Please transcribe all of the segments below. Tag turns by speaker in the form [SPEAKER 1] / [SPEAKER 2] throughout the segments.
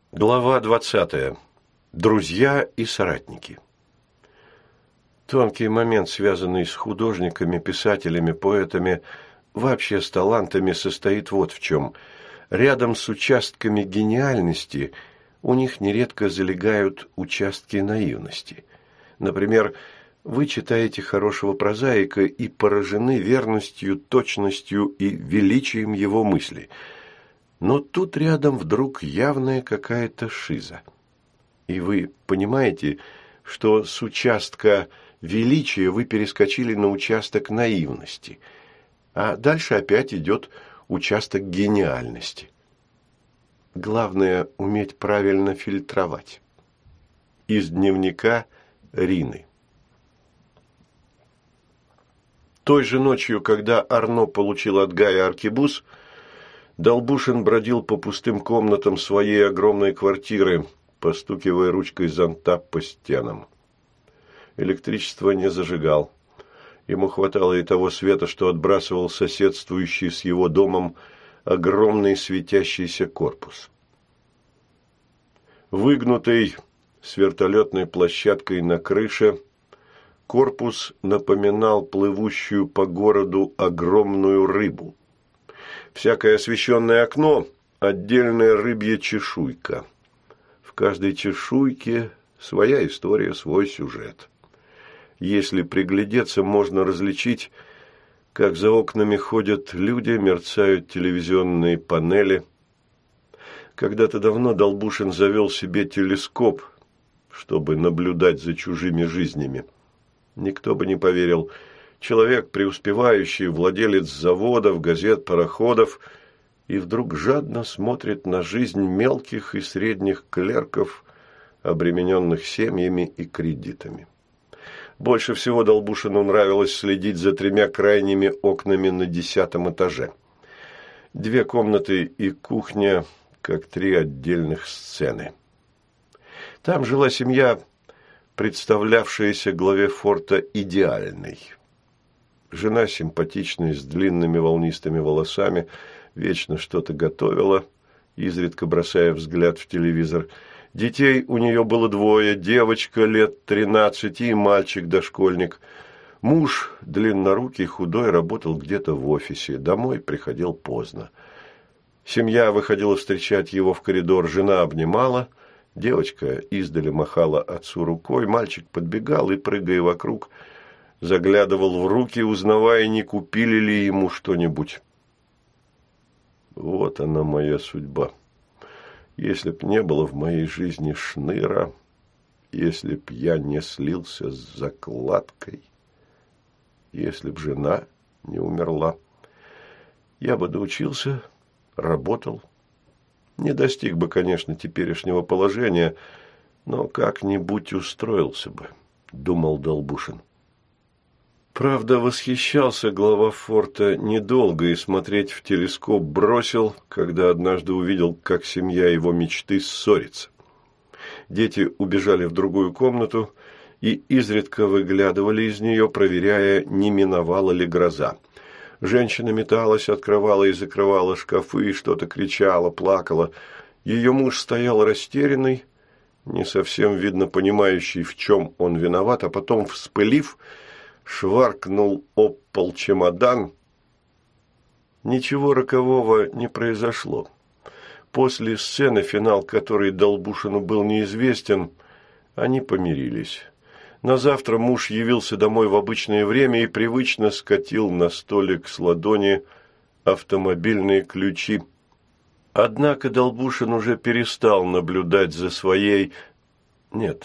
[SPEAKER 1] Глава 20. Друзья и соратники. Тонкий момент, связанный с художниками, писателями, поэтами, вообще с талантами, состоит вот в чем. Рядом с участками гениальности у них нередко залегают участки наивности. Например, вы читаете хорошего прозаика и поражены верностью, точностью и величием его мыслей. Но тут рядом вдруг явная какая-то шиза. И вы понимаете, что с участка величия вы перескочили на участок наивности, а дальше опять идет участок гениальности. Главное – уметь правильно фильтровать. Из дневника Рины. Той же ночью, когда Арно получил от Гая аркебуз, Долбушин бродил по пустым комнатам своей огромной квартиры, постукивая ручкой зонта по стенам. Электричество не зажигал. Ему хватало и того света, что отбрасывал соседствующий с его домом огромный светящийся корпус. Выгнутый с вертолетной площадкой на крыше, корпус напоминал плывущую по городу огромную рыбу. Всякое освещенное окно – отдельная рыбья чешуйка. В каждой чешуйке своя история, свой сюжет. Если приглядеться, можно различить, как за окнами ходят люди, мерцают телевизионные панели. Когда-то давно Долбушин завел себе телескоп, чтобы наблюдать за чужими жизнями. Никто бы не поверил. Человек преуспевающий, владелец заводов, газет, пароходов, и вдруг жадно смотрит на жизнь мелких и средних клерков, обремененных семьями и кредитами. Больше всего Долбушину нравилось следить за 3 крайними окнами на 10-м этаже. 2 комнаты и кухня, как 3 отдельных сцены. Там жила семья, представлявшаяся главе форта идеальной. Жена симпатичная, с длинными волнистыми волосами, вечно что-то готовила, изредка бросая взгляд в телевизор. Детей у нее было 2, девочка лет 13 и мальчик-дошкольник. Муж, длиннорукий, худой, работал где-то в офисе, домой приходил поздно. Семья выходила встречать его в коридор, жена обнимала, девочка издали махала отцу рукой, мальчик подбегал и, прыгая вокруг, заглядывал в руки, узнавая, не купили ли ему что-нибудь. Вот она моя судьба. Если б не было в моей жизни шныра, если б я не слился с закладкой, если б жена не умерла, я бы доучился, работал. Не достиг бы, конечно, теперешнего положения, но как-нибудь устроился бы, думал Долбушин. Правда, восхищался глава форта недолго и смотреть в телескоп бросил, когда однажды увидел, как семья его мечты ссорится. Дети убежали в другую комнату и изредка выглядывали из нее, проверяя, не миновала ли гроза. Женщина металась, открывала и закрывала шкафы, что-то кричала, плакала. Ее муж стоял растерянный, не совсем видно понимающий, в чем он виноват, а потом, вспылив, шваркнул об пол чемодан. Ничего рокового не произошло. После сцены, финал которой Долбушину был неизвестен, они помирились. На завтра муж явился домой в обычное время и привычно скатил на столик с ладони автомобильные ключи. Однако Долбушин уже перестал наблюдать за своей... Нет,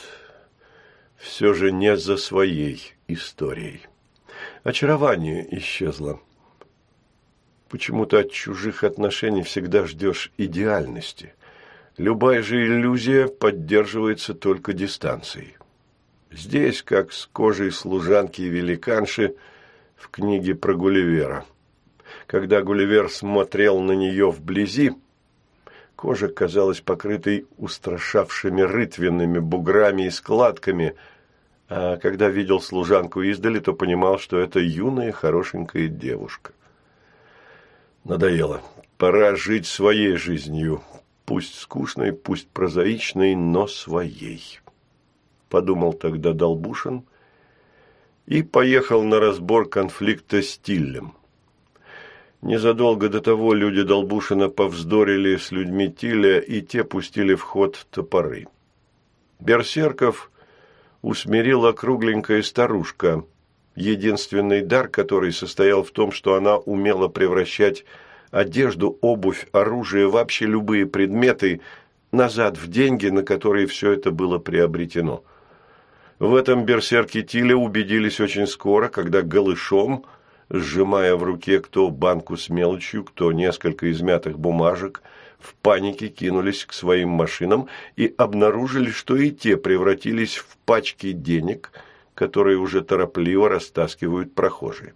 [SPEAKER 1] все же не за своей историей. Очарование исчезло. Почему-то от чужих отношений всегда ждешь идеальности. Любая же иллюзия поддерживается только дистанцией. Здесь, как с кожей служанки и великанши в книге про Гулливера. Когда Гулливер смотрел на нее вблизи, кожа казалась покрытой устрашавшими рытвенными буграми и складками, а когда видел служанку издали, то понимал, что это юная хорошенькая девушка. Надоело. Пора жить своей жизнью, пусть скучной, пусть прозаичной, но своей. Подумал тогда Долбушин и поехал на разбор конфликта с Тиллем. Незадолго до того люди Долбушина повздорили с людьми Тиля, и те пустили в ход топоры. Берсерков усмирила кругленькая старушка, единственный дар которой состоял в том, что она умела превращать одежду, обувь, оружие, вообще любые предметы назад в деньги, на которые все это было приобретено. В этом берсерки Тиля убедились очень скоро, когда голышом, сжимая в руке кто банку с мелочью, кто несколько измятых бумажек, в панике кинулись к своим машинам и обнаружили, что и те превратились в пачки денег, которые уже торопливо растаскивают прохожие.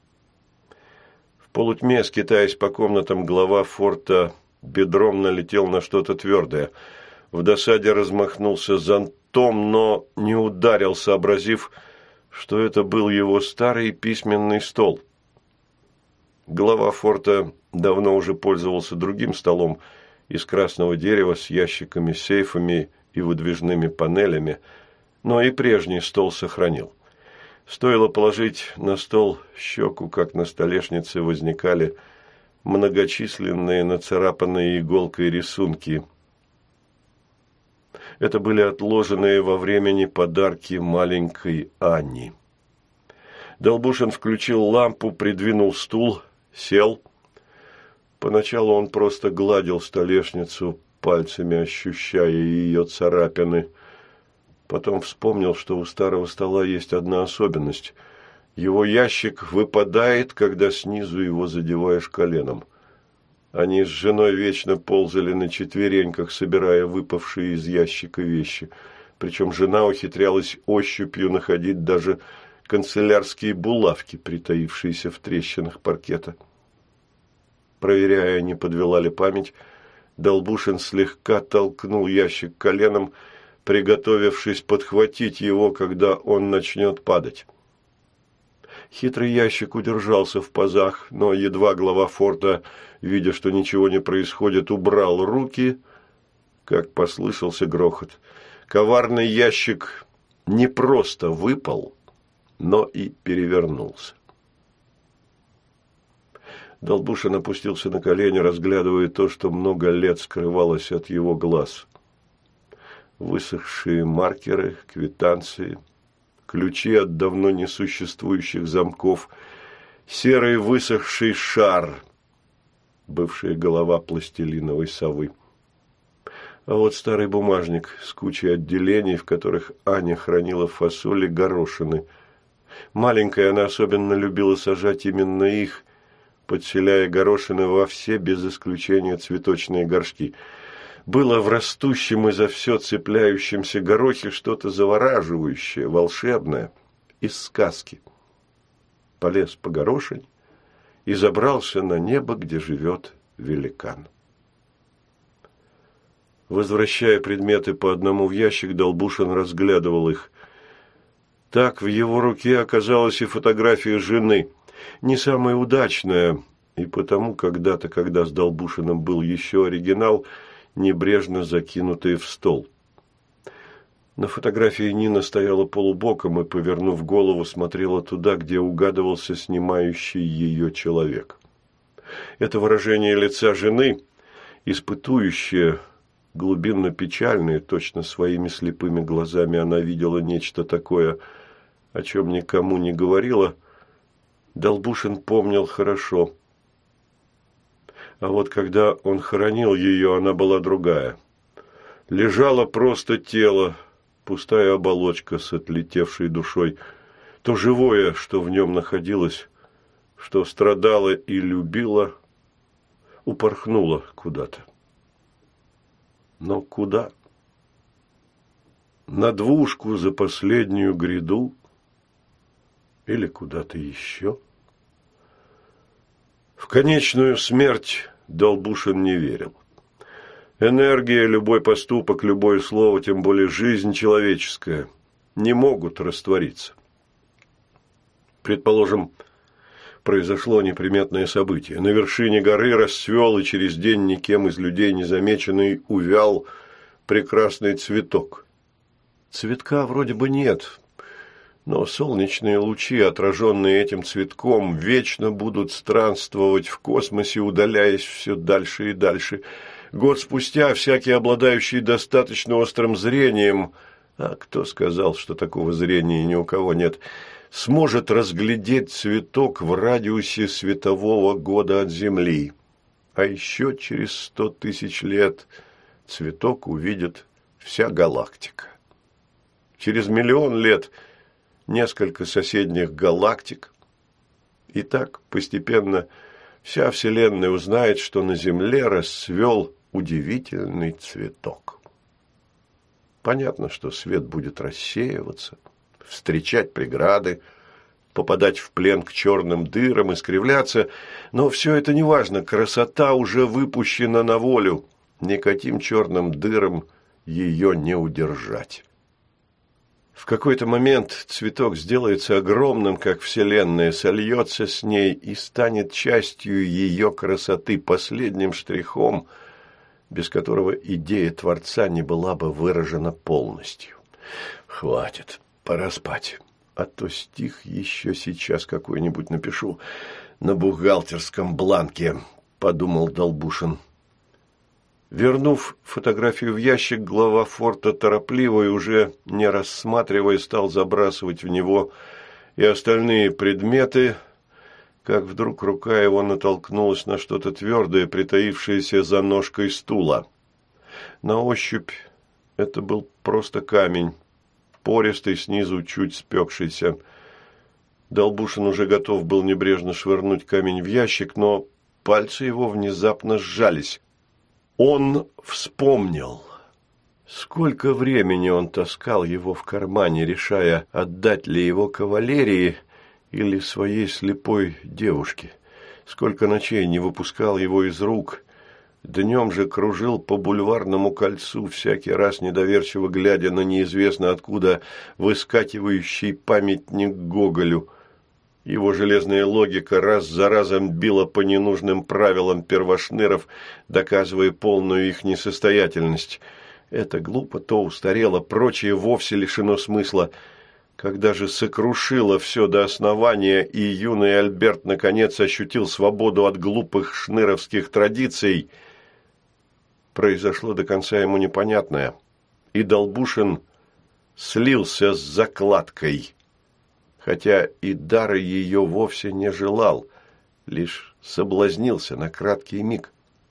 [SPEAKER 1] В полутьме, скитаясь по комнатам, глава форта бедром налетел на что-то твердое. В досаде размахнулся зонтом, но не ударил, сообразив, что это был его старый письменный стол. Глава форта давно уже пользовался другим столом из красного дерева с ящиками, сейфами и выдвижными панелями, но и прежний стол сохранил. Стоило положить на стол щеку, как на столешнице возникали многочисленные нацарапанные иголкой рисунки. Это были отложенные во времени подарки маленькой Анне. Долбушин включил лампу, придвинул стул, сел. Поначалу он просто гладил столешницу, пальцами ощущая ее царапины. Потом вспомнил, что у старого стола есть одна особенность. Его ящик выпадает, когда снизу его задеваешь коленом. Они с женой вечно ползали на четвереньках, собирая выпавшие из ящика вещи. Причем жена ухитрялась ощупью находить даже канцелярские булавки, притаившиеся в трещинах паркета. Проверяя, не подвела ли память, Долбушин слегка толкнул ящик коленом, приготовившись подхватить его, когда он начнет падать. Хитрый ящик удержался в пазах, но едва глава форта, видя, что ничего не происходит, убрал руки, как послышался грохот. Коварный ящик не просто выпал, но и перевернулся. Долбушин опустился на колени, разглядывая то, что много лет скрывалось от его глаз. Высохшие маркеры, квитанции, ключи от давно несуществующих замков, серый высохший шар, бывшая голова пластилиновой совы. А вот старый бумажник с кучей отделений, в которых Аня хранила фасоль и горошины. Маленькая она особенно любила сажать именно их, подселяя горошины во все, без исключения, цветочные горшки. Было в растущем и за все цепляющемся горохе что-то завораживающее, волшебное, из сказки. Полез по горошине и забрался на небо, где живет великан. Возвращая предметы по одному в ящик, Долбушин разглядывал их. Так в его руке оказалась и фотография жены, не самая удачная, и потому когда-то, когда с Долбушиным был еще оригинал, небрежно закинутые в стол. На фотографии Нина стояла полубоком и, повернув голову, смотрела туда, где угадывался снимающий ее человек. Это выражение лица жены, испытующее, глубинно-печальное, точно своими слепыми глазами она видела нечто такое, о чем никому не говорила, Долбушин помнил хорошо. А вот когда он хоронил ее, она была другая. Лежало просто тело, пустая оболочка с отлетевшей душой. То живое, что в нем находилось, что страдало и любило, упорхнуло куда-то. Но куда? На двушку за последнюю гряду? Или куда-то еще? В конечную смерть Долбушин не верил. Энергия, любой поступок, любое слово, тем более жизнь человеческая, не могут раствориться. Предположим, произошло неприметное событие. На вершине горы расцвел, и через день никем из людей незамеченный увял прекрасный цветок. Цветка вроде бы нет, но солнечные лучи, отраженные этим цветком, вечно будут странствовать в космосе, удаляясь все дальше и дальше. Год спустя всякий, обладающий достаточно острым зрением, а кто сказал, что такого зрения ни у кого нет, сможет разглядеть цветок в радиусе светового года от Земли. А еще через 100 тысяч лет цветок увидит вся галактика. Через 1 миллион лет несколько соседних галактик. И так постепенно вся Вселенная узнает, что на Земле расцвел удивительный цветок. Понятно, что свет будет рассеиваться, встречать преграды, попадать в плен к черным дырам, искривляться, но все это не важно, красота уже выпущена на волю, никаким черным дырам ее не удержать. В какой-то момент цветок сделается огромным, как Вселенная, сольется с ней и станет частью ее красоты, последним штрихом, без которого идея Творца не была бы выражена полностью. Хватит, пора спать, а то стих еще сейчас какой-нибудь напишу на бухгалтерском бланке, подумал Долбушин. Вернув фотографию в ящик, глава форта торопливо и уже не рассматривая стал забрасывать в него и остальные предметы, как вдруг рука его натолкнулась на что-то твердое, притаившееся за ножкой стула. На ощупь это был просто камень, пористый, снизу чуть спекшийся. Долбушин уже готов был небрежно швырнуть камень в ящик, но пальцы его внезапно сжались. Он вспомнил, сколько времени он таскал его в кармане, решая, отдать ли его кавалерии или своей слепой девушке. Сколько ночей не выпускал его из рук, днем же кружил по бульварному кольцу, всякий раз недоверчиво глядя на неизвестно откуда выскакивающий памятник Гоголю. Его железная логика раз за разом била по ненужным правилам первошныров, доказывая полную их несостоятельность. Это глупо, то устарело, прочее вовсе лишено смысла. Когда же сокрушило все до основания, и юный Альберт наконец ощутил свободу от глупых шныровских традиций, произошло до конца ему непонятное, и Долбушин слился с закладкой, хотя и дара ее вовсе не желал, лишь соблазнился на краткий миг.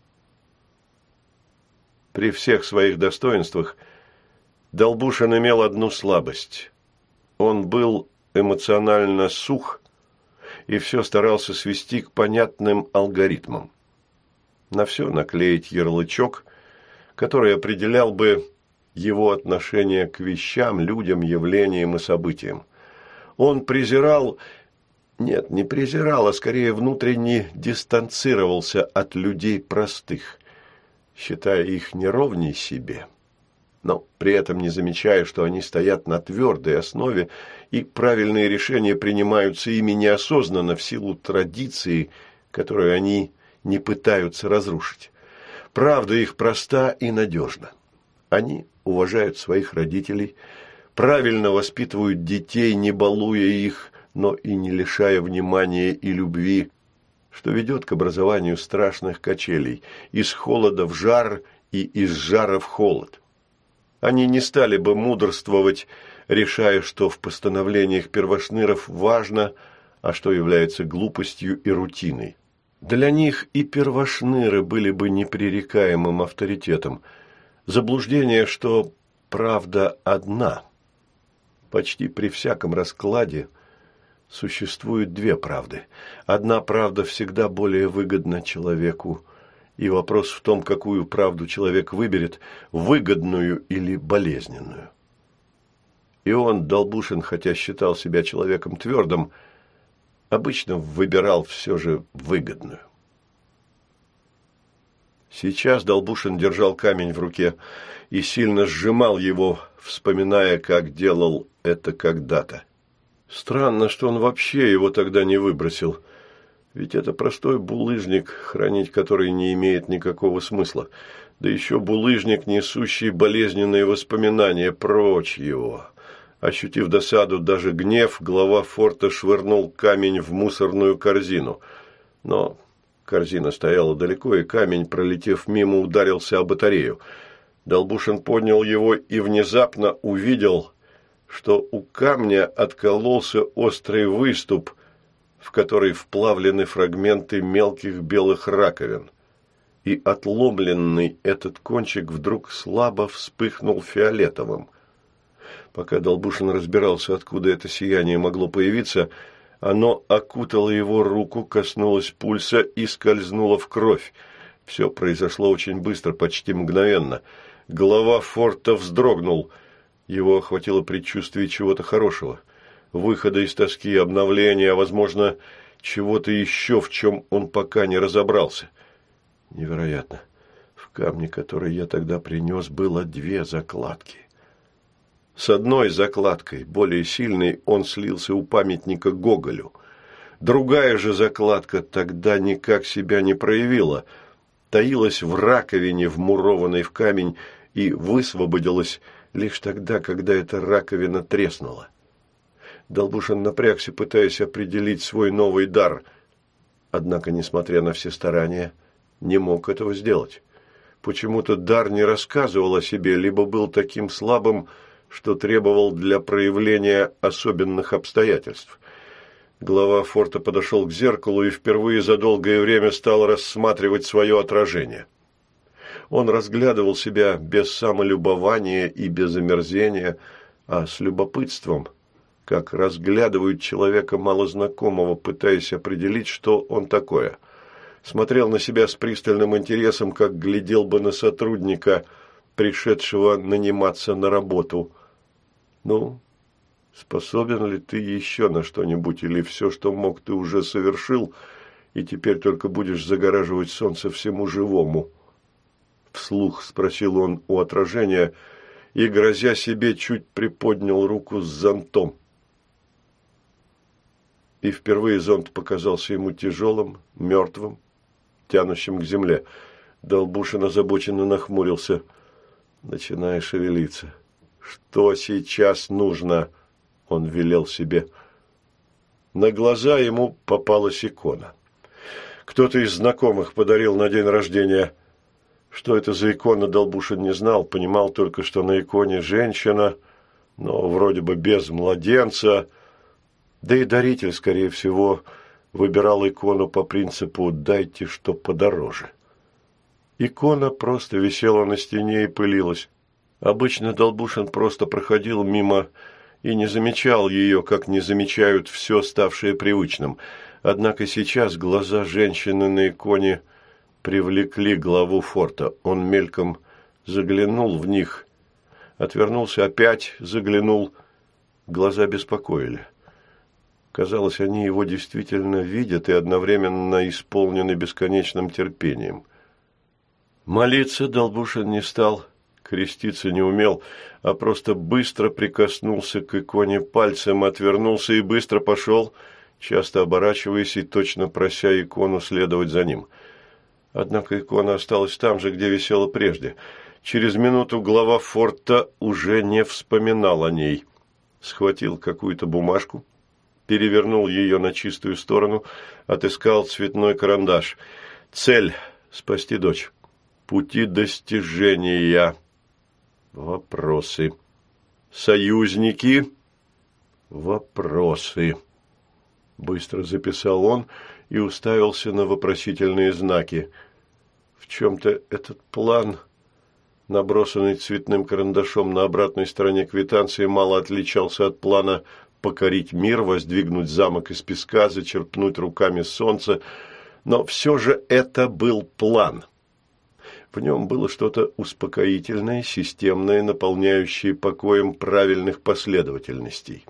[SPEAKER 1] При всех своих достоинствах Долбушин имел одну слабость. Он был эмоционально сух и все старался свести к понятным алгоритмам. На все наклеить ярлычок, который определял бы его отношение к вещам, людям, явлениям и событиям. Он презирал, нет, не презирал, а скорее внутренне дистанцировался от людей простых, считая их неровней себе, но при этом не замечая, что они стоят на твердой основе, и правильные решения принимаются ими неосознанно в силу традиции, которую они не пытаются разрушить. Правда их проста и надежна. Они уважают своих родителей, правильно воспитывают детей, не балуя их, но и не лишая внимания и любви, что ведет к образованию страшных качелей, из холода в жар и из жара в холод. Они не стали бы мудрствовать, решая, что в постановлениях первошныров важно, а что является глупостью и рутиной. Для них и первошныры были бы непререкаемым авторитетом. Заблуждение, что правда одна. Почти при всяком раскладе существует две правды. Одна правда всегда более выгодна человеку, и вопрос в том, какую правду человек выберет, выгодную или болезненную. И он, Долбушин, хотя считал себя человеком твердым, обычно выбирал все же выгодную. Сейчас Долбушин держал камень в руке и сильно сжимал его, вспоминая, как делал это когда-то. Странно, что он вообще его тогда не выбросил. Ведь это простой булыжник, хранить который не имеет никакого смысла. Да еще булыжник, несущий болезненные воспоминания, прочь его. Ощутив досаду, даже гнев, глава форта швырнул камень в мусорную корзину. Но корзина стояла далеко, и камень, пролетев мимо, ударился о батарею. Долбушин поднял его и внезапно увидел, что у камня откололся острый выступ, в который вплавлены фрагменты мелких белых раковин. И отломленный этот кончик вдруг слабо вспыхнул фиолетовым. Пока Долбушин разбирался, откуда это сияние могло появиться, оно окутало его руку, коснулось пульса и скользнуло в кровь. Все произошло очень быстро, почти мгновенно. Глава форта вздрогнул. Его охватило предчувствие чего-то хорошего. Выхода из тоски, обновления, а, возможно, чего-то еще, в чем он пока не разобрался. Невероятно. В камне, который я тогда принес, было 2 закладки. С одной закладкой, более сильной, он слился у памятника Гоголю. Другая же закладка тогда никак себя не проявила, таилась в раковине, вмурованной в камень, и высвободилась лишь тогда, когда эта раковина треснула. Долбушин напрягся, пытаясь определить свой новый дар. Однако, несмотря на все старания, не мог этого сделать. Почему-то дар не рассказывал о себе, либо был таким слабым, что требовал для проявления особенных обстоятельств. Глава форта подошел к зеркалу и впервые за долгое время стал рассматривать свое отражение. Он разглядывал себя без самолюбования и без омерзения, а с любопытством, как разглядывают человека малознакомого, пытаясь определить, что он такое. Смотрел на себя с пристальным интересом, как глядел бы на сотрудника, пришедшего наниматься на работу. Ну, способен ли ты еще на что-нибудь, или все, что мог, ты уже совершил, и теперь только будешь загораживать солнце всему живому? Вслух спросил он у отражения и, грозя себе, чуть приподнял руку с зонтом. И впервые зонт показался ему тяжелым, мертвым, тянущим к земле. Долбушин озабоченно нахмурился, начиная шевелиться. «Что сейчас нужно?» – он велел себе. На глаза ему попалась икона. Кто-то из знакомых подарил на день рождения. Что это за икона, Долбушин не знал, понимал только, что на иконе женщина, но вроде бы без младенца. Да и даритель, скорее всего, выбирал икону по принципу «дайте что подороже». Икона просто висела на стене и пылилась. Обычно Долбушин просто проходил мимо и не замечал ее, как не замечают все ставшее привычным. Однако сейчас глаза женщины на иконе привлекли главу форта. Он мельком заглянул в них, отвернулся опять, заглянул. Глаза беспокоили. Казалось, они его действительно видят и одновременно исполнены бесконечным терпением. Молиться Долбушин не стал, креститься не умел, а просто быстро прикоснулся к иконе пальцем, отвернулся и быстро пошел, часто оборачиваясь и точно прося икону следовать за ним. Однако икона осталась там же, где висела прежде. Через минуту глава форта уже не вспоминал о ней. Схватил какую-то бумажку, перевернул ее на чистую сторону, отыскал цветной карандаш. Цель – спасти дочь. Пути достижения. Вопросы. Союзники. Вопросы. Быстро записал он и уставился на вопросительные знаки. В чем-то этот план, набросанный цветным карандашом на обратной стороне квитанции, мало отличался от плана покорить мир, воздвигнуть замок из песка, зачерпнуть руками солнце. Но все же это был план. В нем было что-то успокоительное, системное, наполняющее покоем правильных последовательностей.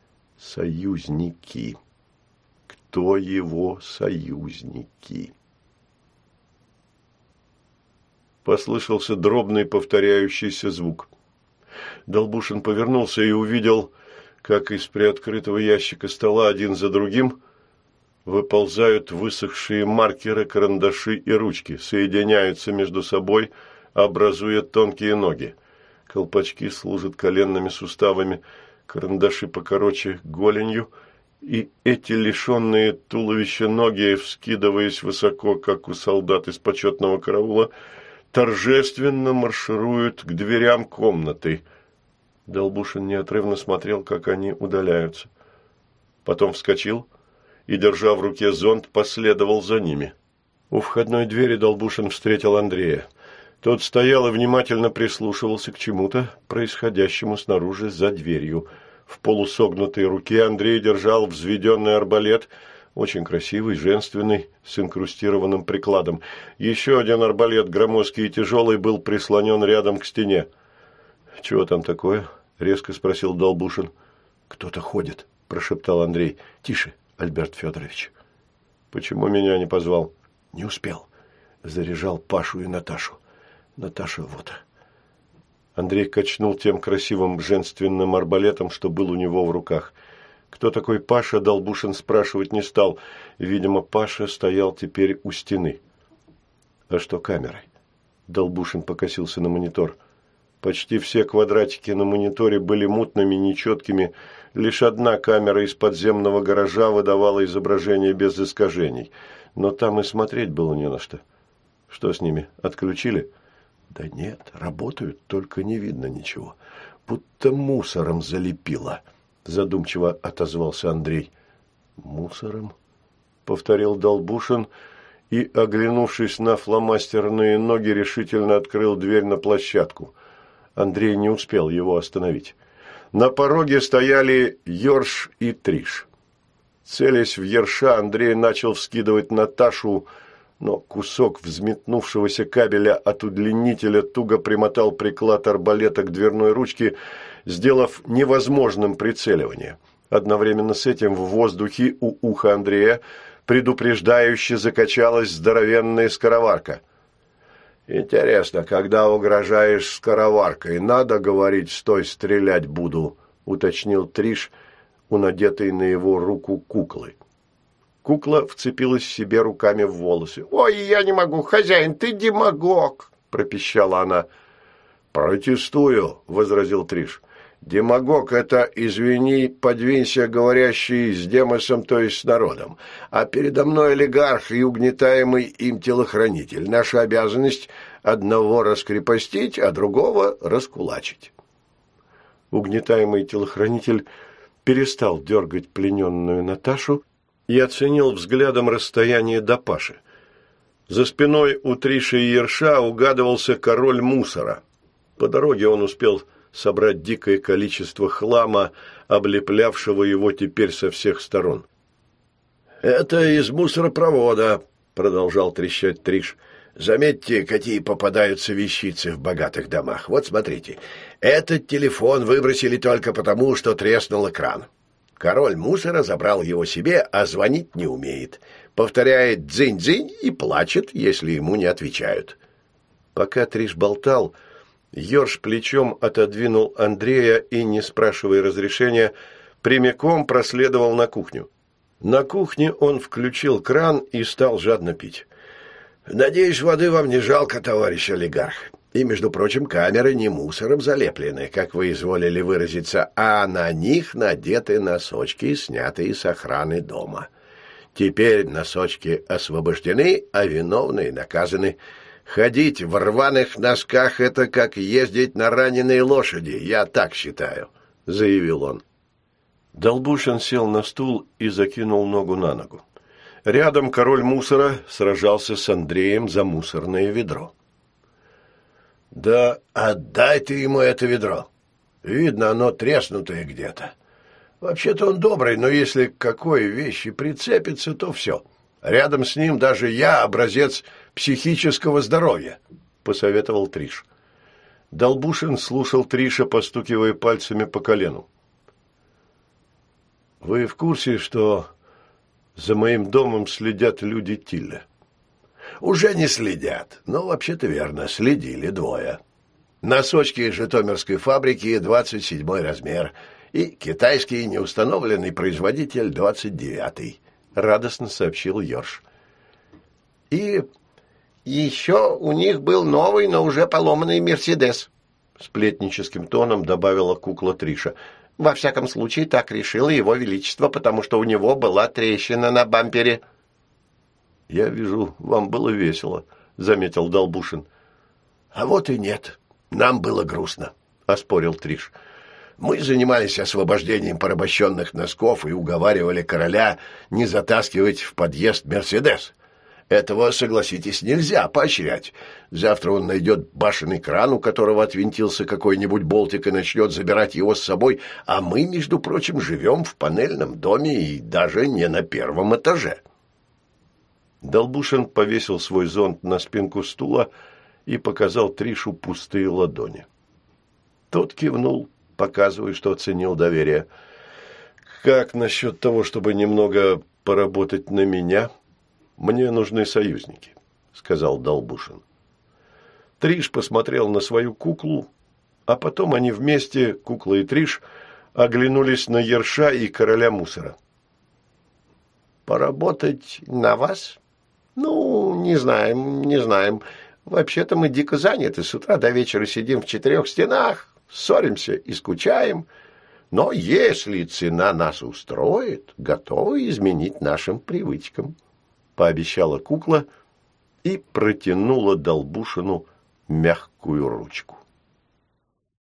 [SPEAKER 1] Союзники. Кто его союзники? Послышался дробный повторяющийся звук. Долбушин повернулся и увидел, как из приоткрытого ящика стола один за другим Выползают высохшие маркеры, карандаши и ручки, соединяются между собой, образуя тонкие ноги. Колпачки служат коленными суставами, карандаши покороче голенью, и эти лишенные туловища ноги, вскидываясь высоко, как у солдат из почетного караула, торжественно маршируют к дверям комнаты. Долбушин неотрывно смотрел, как они удаляются. Потом вскочил и, держа в руке зонт, последовал за ними. У входной двери Долбушин встретил Андрея. Тот стоял и внимательно прислушивался к чему-то, происходящему снаружи за дверью. В полусогнутой руке Андрей держал взведенный арбалет, очень красивый, женственный, с инкрустированным прикладом. Еще один арбалет, громоздкий и тяжелый, был прислонен рядом к стене. «Чего там такое?» – резко спросил Долбушин. «Кто-то ходит», – прошептал Андрей. «Тише, Альберт Федорович». «Почему меня не позвал?» «Не успел. Заряжал Пашу и Наташу. Наташа вот». Андрей качнул тем красивым женственным арбалетом, что был у него в руках. Кто такой Паша, Долбушин спрашивать не стал. Видимо, Паша стоял теперь у стены. «А что камерой?» Долбушин покосился на монитор. Почти все квадратики на мониторе были мутными, нечеткими. Лишь одна камера из подземного гаража выдавала изображение без искажений. Но там и смотреть было не на что. Что с ними, отключили? Да нет, работают, только не видно ничего. Будто мусором залепило, задумчиво отозвался Андрей. Мусором? Повторил Долбушин и, оглянувшись на фломастерные ноги, решительно открыл дверь на площадку. Андрей не успел его остановить. На пороге стояли Ёрш и Триш. Целясь в Ерша, Андрей начал вскидывать Наташу, но кусок взметнувшегося кабеля от удлинителя туго примотал приклад арбалета к дверной ручке, сделав невозможным прицеливание. Одновременно с этим в воздухе у уха Андрея предупреждающе закачалась здоровенная скороварка. «Интересно, когда угрожаешь скороваркой, надо говорить «стой, стрелять буду», — уточнил Триш у надетой на его руку куклы. Кукла вцепилась себе руками в волосы. «Ой, я не могу, хозяин, ты демагог!» – пропищала она. «Протестую», – возразил Триш. «Демагог – это, извини, подвинься, говорящий с демосом, то есть с народом. А передо мной олигарх и угнетаемый им телохранитель. Наша обязанность – одного раскрепостить, а другого раскулачить». Угнетаемый телохранитель перестал дергать плененную Наташу и оценил взглядом расстояние до Паши. За спиной у Триши и Ерша угадывался король мусора. По дороге он успел собрать дикое количество хлама, облеплявшего его теперь со всех сторон. «Это из мусоропровода», — продолжал трещать Триш. «Заметьте, какие попадаются вещицы в богатых домах. Вот смотрите, этот телефон выбросили только потому, что треснул экран. Король мусора забрал его себе, а звонить не умеет. Повторяет «дзынь-дзынь» и плачет, если ему не отвечают». Пока Триш болтал, Ёрш плечом отодвинул Андрея и, не спрашивая разрешения, прямиком проследовал на кухню. На кухне он включил кран и стал жадно пить. «Надеюсь, воды вам не жалко, товарищ олигарх. И, между прочим, камеры не мусором залеплены, как вы изволили выразиться, а на них надеты носочки, снятые с охраны дома. Теперь носочки освобождены, а виновные наказаны. Ходить в рваных носках – это как ездить на раненой лошади, я так считаю», – заявил он. Долбушин сел на стул и закинул ногу на ногу. Рядом король мусора сражался с Андреем за мусорное ведро. «Да отдай ты ему это ведро. Видно, оно треснутое где-то. Вообще-то он добрый, но если к какой вещи прицепится, то все. Рядом с ним даже я образец психического здоровья», — посоветовал Триш. Долбушин слушал Триша, постукивая пальцами по колену. «Вы в курсе, что за моим домом следят люди Тилля?» «Уже не следят, но вообще-то верно, следили двое. Носочки житомирской фабрики 27 размер и китайский неустановленный производитель 29. – радостно сообщил Ёрш.
[SPEAKER 2] «И еще у них был новый, но уже поломанный «Мерседес», – сплетническим тоном добавила кукла Триша. «Во всяком случае, так решило его величество, потому что у него была трещина на бампере».
[SPEAKER 1] «Я вижу, вам было весело», – заметил Долбушин.
[SPEAKER 3] «А вот и нет. Нам было грустно», – оспорил Триш. «Мы занимались освобождением порабощенных носков и уговаривали короля не затаскивать в подъезд «Мерседес». Этого, согласитесь, нельзя поощрять. Завтра он найдет башенный кран, у которого отвинтился какой-нибудь болтик, и начнет забирать его с собой, а мы, между прочим, живем в панельном доме и даже не на первом этаже».
[SPEAKER 1] Долбушин повесил свой зонт на спинку стула и показал Тришу пустые ладони. Тот кивнул, показывая, что оценил доверие. «Как насчет того, чтобы немного поработать на меня? Мне нужны союзники», — сказал Долбушин. Триш посмотрел на свою куклу, а потом они вместе, кукла и Триш, оглянулись на Ерша и короля мусора.
[SPEAKER 2] «Поработать на вас? Ну, не знаем. Вообще-то мы дико заняты. С утра до вечера сидим в 4 стенах, ссоримся и скучаем. Но если цена нас устроит, готовы изменить нашим привычкам», — пообещала кукла и протянула Долбушину мягкую ручку.